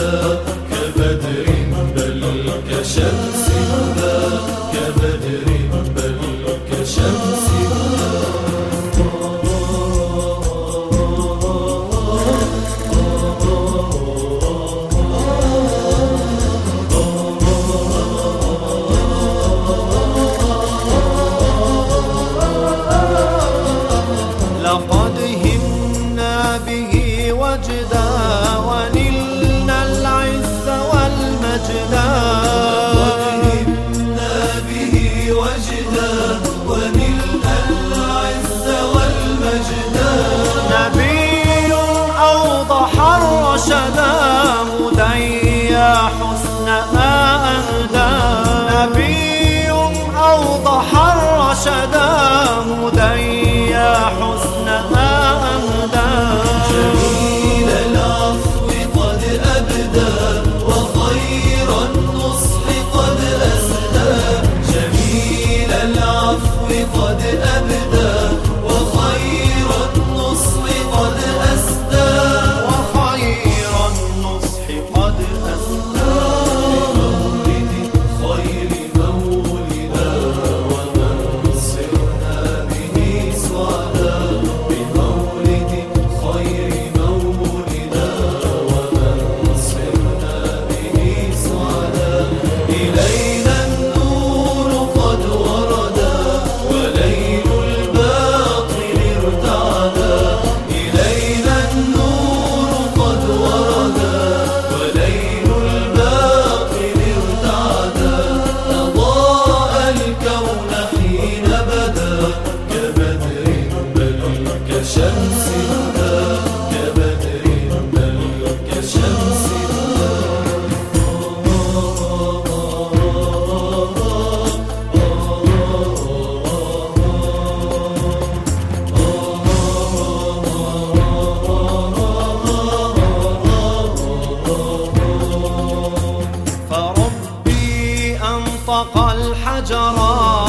ذا كبدر بل كشمس ذا كبدر بل كشمس لقد همنا به وجدا ونلنا العز والمجدا لقد همنا به وجدا ونلنا العز والمجدا نبي أوضح الرشدا هدى يا حسن ما أهدى نبي أوضح الرشدا هدى يا حسن ما أهدى جميل العفو قد أبدى وخير النصح قد أسدى جميل العفو قد أبدى وخير النصح قد أسدى وخير النصح قد أسدى بمولد خير مولدا ومن صرنا به سعدا بمولد خير مولدا ومن صرنا به سعدا إلينا النور قد وردا وليل الباطل ارتعدا إلينا النور قد وردا وليل الباطل ارتعدا أضاء الكون حين بدا كبدر بل كشمس ذا كبدر بل كشمس فربي أنطق الحجر